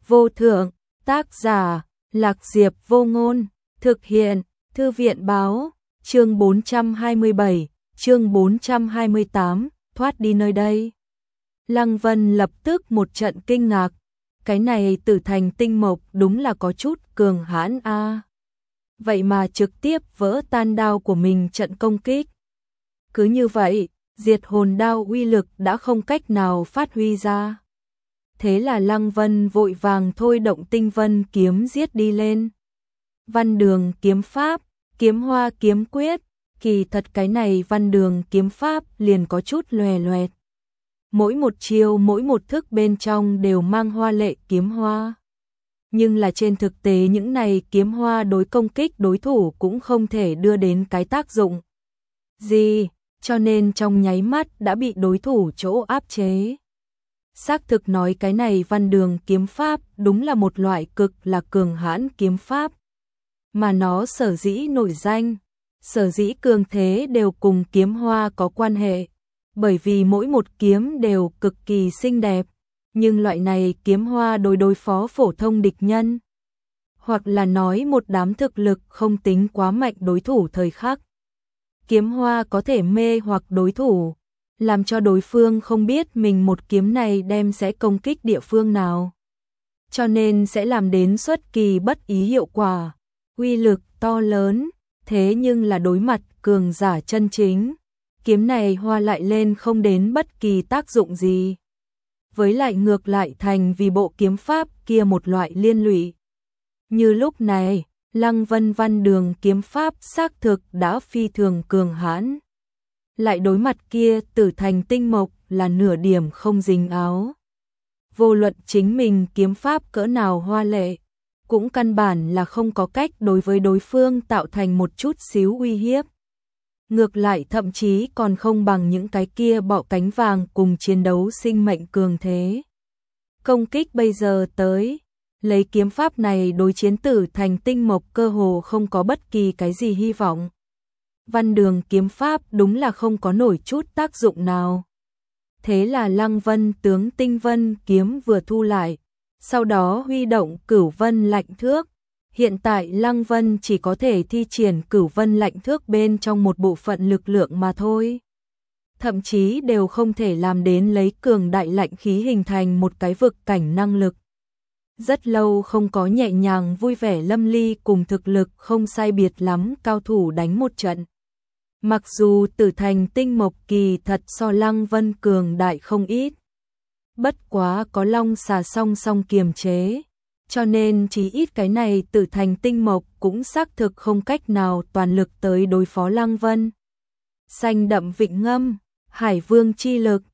vô thượng, tác giả, Lạc Diệp Vô Ngôn, thực hiện, Thư viện báo, chương 427, chương 428, thoát đi nơi đây. Lăng Vân lập tức một trận kinh ngạc, cái này Tử Thành tinh mộc đúng là có chút cường hãn a. Vậy mà trực tiếp vỡ tan đao của mình trận công kích. Cứ như vậy, diệt hồn đao uy lực đã không cách nào phát huy ra. Thế là Lăng Vân vội vàng thôi động Tinh Vân kiếm giết đi lên. Văn Đường kiếm pháp, Kiếm Hoa kiếm quyết, kỳ thật cái này Văn Đường kiếm pháp liền có chút lòe loẹt. Mỗi một chiêu mỗi một thức bên trong đều mang hoa lệ kiếm hoa. Nhưng là trên thực tế những này kiếm hoa đối công kích đối thủ cũng không thể đưa đến cái tác dụng gì, cho nên trong nháy mắt đã bị đối thủ chỗ áp chế. Xác thực nói cái này Văn Đường kiếm pháp đúng là một loại cực là cường hãn kiếm pháp. Mà nó sở dĩ nổi danh, sở dĩ cường thế đều cùng kiếm hoa có quan hệ. Bởi vì mỗi một kiếm đều cực kỳ xinh đẹp, nhưng loại này kiếm hoa đối phó phổ thông địch nhân, hoặc là nói một đám thực lực không tính quá mạnh đối thủ thời khắc. Kiếm hoa có thể mê hoặc đối thủ, làm cho đối phương không biết mình một kiếm này đem sẽ công kích địa phương nào. Cho nên sẽ làm đến xuất kỳ bất ý hiệu quả, uy lực to lớn, thế nhưng là đối mặt cường giả chân chính. Kiếm này hoa lại lên không đến bất kỳ tác dụng gì. Với lại ngược lại thành vì bộ kiếm pháp kia một loại liên lụy. Như lúc này, Lăng Vân Văn Đường kiếm pháp xác thực đã phi thường cường hãn. Lại đối mặt kia Tử Thành tinh mộc là nửa điểm không dính áo. Vô luận chính mình kiếm pháp cỡ nào hoa lệ, cũng căn bản là không có cách đối với đối phương tạo thành một chút xíu uy hiếp. Ngược lại thậm chí còn không bằng những cái kia bọ cánh vàng cùng chiến đấu sinh mệnh cường thế. Công kích bây giờ tới, lấy kiếm pháp này đối chiến Tử Thành tinh mộc cơ hồ không có bất kỳ cái gì hy vọng. Văn Đường kiếm pháp đúng là không có nổi chút tác dụng nào. Thế là Lăng Vân tướng Tinh Vân kiếm vừa thu lại, sau đó huy động Cửu Vân lạnh thước. Hiện tại Lăng Vân chỉ có thể thi triển Cửu Vân lạnh thước bên trong một bộ phận lực lượng mà thôi. Thậm chí đều không thể làm đến lấy cường đại lạnh khí hình thành một cái vực cảnh năng lực. Rất lâu không có nhẹ nhàng vui vẻ lâm ly cùng thực lực không sai biệt lắm cao thủ đánh một trận. Mặc dù Tử Thành tinh mộc kỳ thật so Lăng Vân cường đại không ít. Bất quá có Long Xà song song kiềm chế. Cho nên chỉ ít cái này Tử Thành tinh mộc cũng xác thực không cách nào toàn lực tới đối phó Lăng Vân. Xanh đậm vịnh ngâm, Hải Vương chi lực,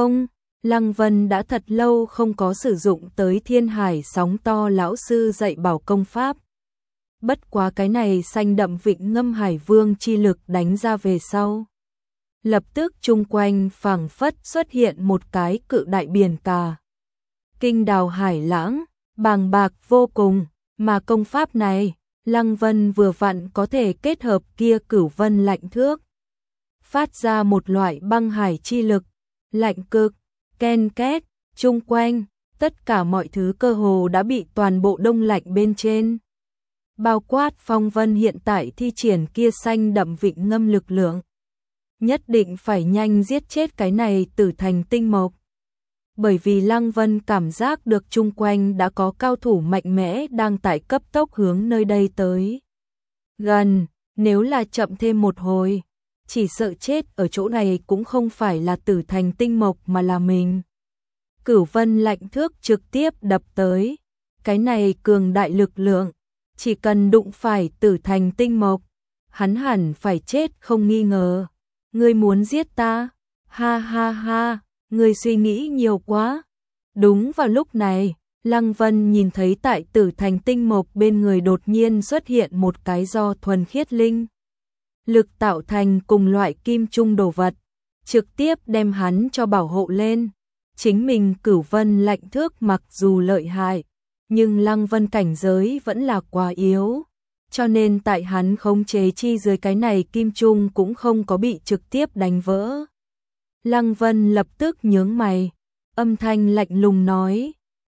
Lăng Vân đã thật lâu không có sử dụng tới Thiên Hải sóng to lão sư dạy bảo công pháp. Bất quá cái này xanh đậm vịnh ngâm Hải Vương chi lực đánh ra về sau. Lập tức chung quanh phảng phất xuất hiện một cái cự đại biển cả. Kinh đào hải lãng, bàng bạc vô cùng, mà công pháp này, Lăng Vân vừa vặn có thể kết hợp kia Cửu Vân lạnh thước. Phát ra một loại băng hải chi lực, lạnh cực, ken két, chung quanh, tất cả mọi thứ cơ hồ đã bị toàn bộ đông lạnh bên trên. Bao quát Phong Vân hiện tại thi triển kia xanh đậm vịnh ngâm lực lượng. Nhất định phải nhanh giết chết cái này Tử Thành tinh mộc. Bởi vì Lăng Vân cảm giác được chung quanh đã có cao thủ mạnh mẽ đang tại cấp tốc hướng nơi đây tới. Gần, nếu là chậm thêm một hồi, chỉ sợ chết ở chỗ này cũng không phải là Tử Thành tinh mộc mà là mình. Cửu Vân lạnh thước trực tiếp đập tới. Cái này cường đại lực lượng, chỉ cần đụng phải Tử Thành tinh mộc, hắn hẳn phải chết không nghi ngờ. Ngươi muốn giết ta? Ha ha ha, ngươi suy nghĩ nhiều quá. Đúng vào lúc này, Lăng Vân nhìn thấy tại Tử Thành tinh mộc bên người đột nhiên xuất hiện một cái do thuần khiết linh lực tạo thành cùng loại kim trung đồ vật, trực tiếp đem hắn cho bảo hộ lên. Chính mình Cửu Vân lạnh thước mặc dù lợi hại, nhưng Lăng Vân cảnh giới vẫn là quá yếu. Cho nên tại hắn khống chế chi dưới cái này kim trung cũng không có bị trực tiếp đánh vỡ. Lăng Vân lập tức nhướng mày, âm thanh lạnh lùng nói,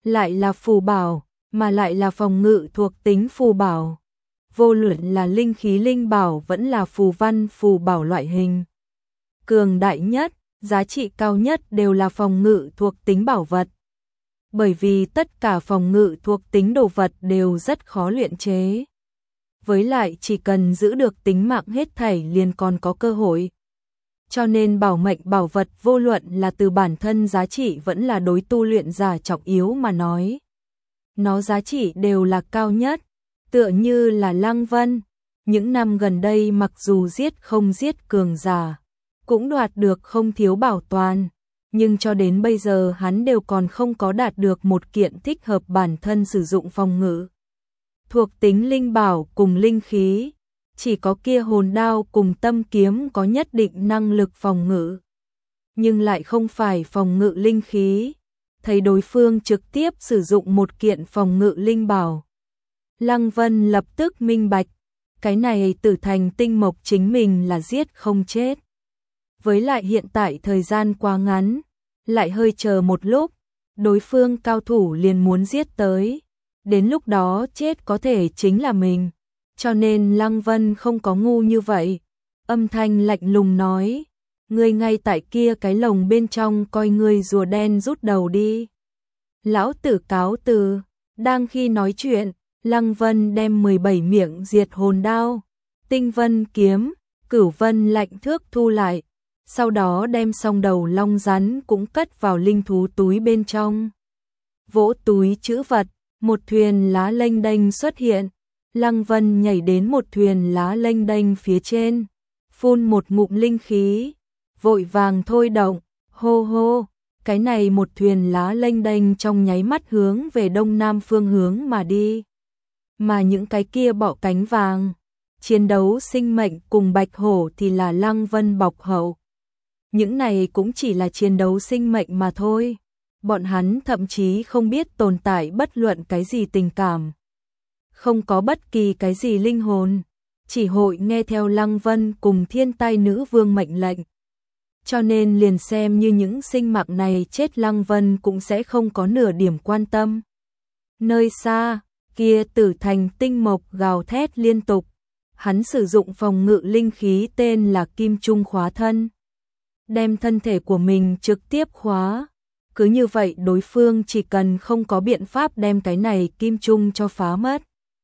lại là phù bảo, mà lại là phòng ngự thuộc tính phù bảo. Vô luận là linh khí linh bảo vẫn là phù văn phù bảo loại hình. Cường đại nhất, giá trị cao nhất đều là phòng ngự thuộc tính bảo vật. Bởi vì tất cả phòng ngự thuộc tính đồ vật đều rất khó luyện chế. Với lại chỉ cần giữ được tính mạng hết thảy liền còn có cơ hội. Cho nên bảo mệnh bảo vật vô luận là từ bản thân giá trị vẫn là đối tu luyện giả trọng yếu mà nói. Nó giá trị đều là cao nhất, tựa như là Lăng Vân. Những năm gần đây mặc dù giết không giết cường giả, cũng đoạt được không thiếu bảo toàn, nhưng cho đến bây giờ hắn đều còn không có đạt được một kiện thích hợp bản thân sử dụng phòng ngự. Thuộc tính linh bảo cùng linh khí, chỉ có kia hồn đao cùng tâm kiếm có nhất định năng lực phòng ngự, nhưng lại không phải phòng ngự linh khí. Thấy đối phương trực tiếp sử dụng một kiện phòng ngự linh bảo, Lăng Vân lập tức minh bạch, cái này Tử Thành Tinh Mộc chính mình là giết không chết. Với lại hiện tại thời gian quá ngắn, lại hơi chờ một lúc, đối phương cao thủ liền muốn giết tới, đến lúc đó chết có thể chính là mình. Cho nên Lăng Vân không có ngu như vậy, âm thanh lạnh lùng nói, ngươi ngay tại kia cái lồng bên trong coi ngươi rùa đen rút đầu đi. Lão tử cáo từ. Đang khi nói chuyện, Lăng Vân đem 17 miệng diệt hồn đao, tinh vân kiếm, cửu vân lạnh thước thu lại, sau đó đem song đầu long rắn cũng cất vào linh thú túi bên trong. Vỗ túi trữ vật, một thuyền lá lênh đênh xuất hiện. Lăng Vân nhảy đến một thuyền lá lênh đênh phía trên, phun một ngụm linh khí, vội vàng thôi động, hô hô, cái này một thuyền lá lênh đênh trong nháy mắt hướng về đông nam phương hướng mà đi. Mà những cái kia bọ cánh vàng, chiến đấu sinh mệnh cùng bạch hổ thì là Lăng Vân bọc hậu. Những này cũng chỉ là chiến đấu sinh mệnh mà thôi, bọn hắn thậm chí không biết tồn tại bất luận cái gì tình cảm. Không có bất kỳ cái gì linh hồn, chỉ hội nghe theo Lăng Vân cùng Thiên Tai Nữ Vương mệnh lệnh. Cho nên liền xem như những sinh mạng này chết Lăng Vân cũng sẽ không có nửa điểm quan tâm. Nơi xa, kia Tử Thành Tinh Mộc gào thét liên tục, hắn sử dụng phòng ngự linh khí tên là Kim Trung khóa thân. Đem thân thể của mình trực tiếp khóa, cứ như vậy đối phương chỉ cần không có biện pháp đem cái này Kim Trung cho phá mất,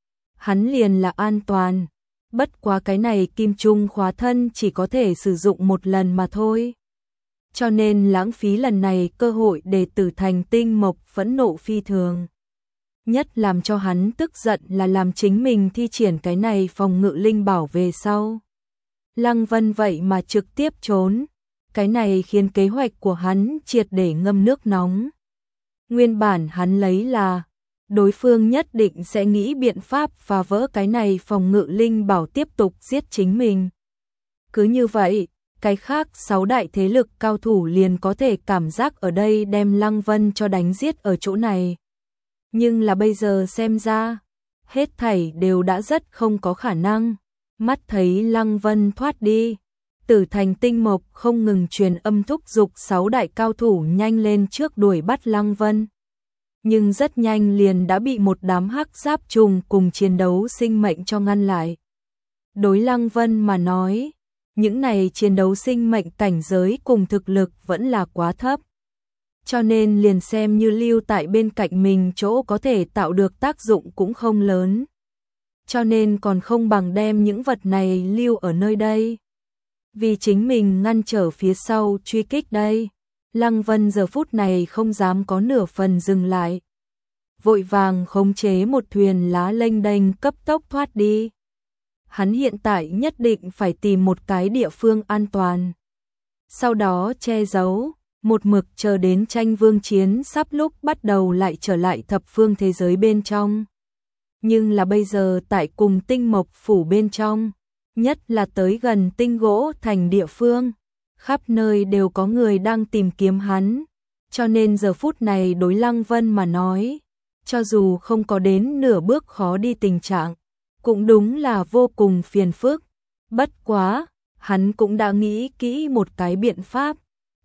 hắn liền là an toàn. Bất quá cái này Kim Trung khóa thân chỉ có thể sử dụng một lần mà thôi. Cho nên lãng phí lần này cơ hội để Tử Thành Tinh Mộc phẫn nộ phi thường. Nhất làm cho hắn tức giận là làm chính mình thi triển cái này phòng ngự linh bảo về sau. Lăng Vân vậy mà trực tiếp trốn. Cái này khiến kế hoạch của hắn triệt để ngâm nước nóng. Nguyên bản hắn lấy là đối phương nhất định sẽ nghĩ biện pháp phá vỡ cái này phòng ngự linh bảo tiếp tục giết chính mình. Cứ như vậy, cái khác 6 đại thế lực cao thủ liền có thể cảm giác ở đây đem Lăng Vân cho đánh giết ở chỗ này. Nhưng là bây giờ xem ra, hết thảy đều đã rất không có khả năng. Mắt thấy Lăng Vân thoát đi, Tử Thành Tinh Mộc không ngừng truyền âm thúc giục 6 đại cao thủ nhanh lên trước đuổi bắt Lăng Vân. Nhưng rất nhanh liền đã bị một đám hắc giáp trùng cùng chiến đấu sinh mệnh cho ngăn lại. Đối Lăng Vân mà nói, những này chiến đấu sinh mệnh cảnh giới cùng thực lực vẫn là quá thấp. Cho nên liền xem như lưu tại bên cạnh mình chỗ có thể tạo được tác dụng cũng không lớn. Cho nên còn không bằng đem những vật này lưu ở nơi đây. Vì chính mình ngăn trở phía sau truy kích đây. Lăng Vân giờ phút này không dám có nửa phần dừng lại. Vội vàng khống chế một thuyền lá lênh đênh cấp tốc thoát đi. Hắn hiện tại nhất định phải tìm một cái địa phương an toàn. Sau đó che giấu, một mực chờ đến tranh vương chiến sắp lúc bắt đầu lại trở lại thập phương thế giới bên trong. Nhưng là bây giờ tại cùng Tinh Mộc phủ bên trong, nhất là tới gần Tinh Gỗ thành địa phương, khắp nơi đều có người đang tìm kiếm hắn, cho nên giờ phút này đối Lăng Vân mà nói, cho dù không có đến nửa bước khó đi tình trạng, cũng đúng là vô cùng phiền phức. Bất quá, hắn cũng đã nghĩ kỹ một cái biện pháp,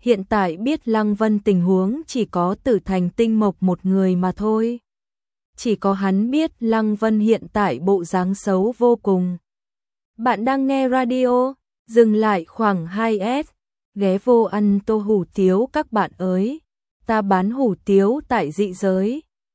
hiện tại biết Lăng Vân tình huống chỉ có Tử Thành Tinh Mộc một người mà thôi. Chỉ có hắn biết Lăng Vân hiện tại bộ dáng xấu vô cùng. Bạn đang nghe radio, dừng lại khoảng 2S, ghé vô ăn tô hủ tiếu các bạn ơi. Ta bán hủ tiếu tại dị giới,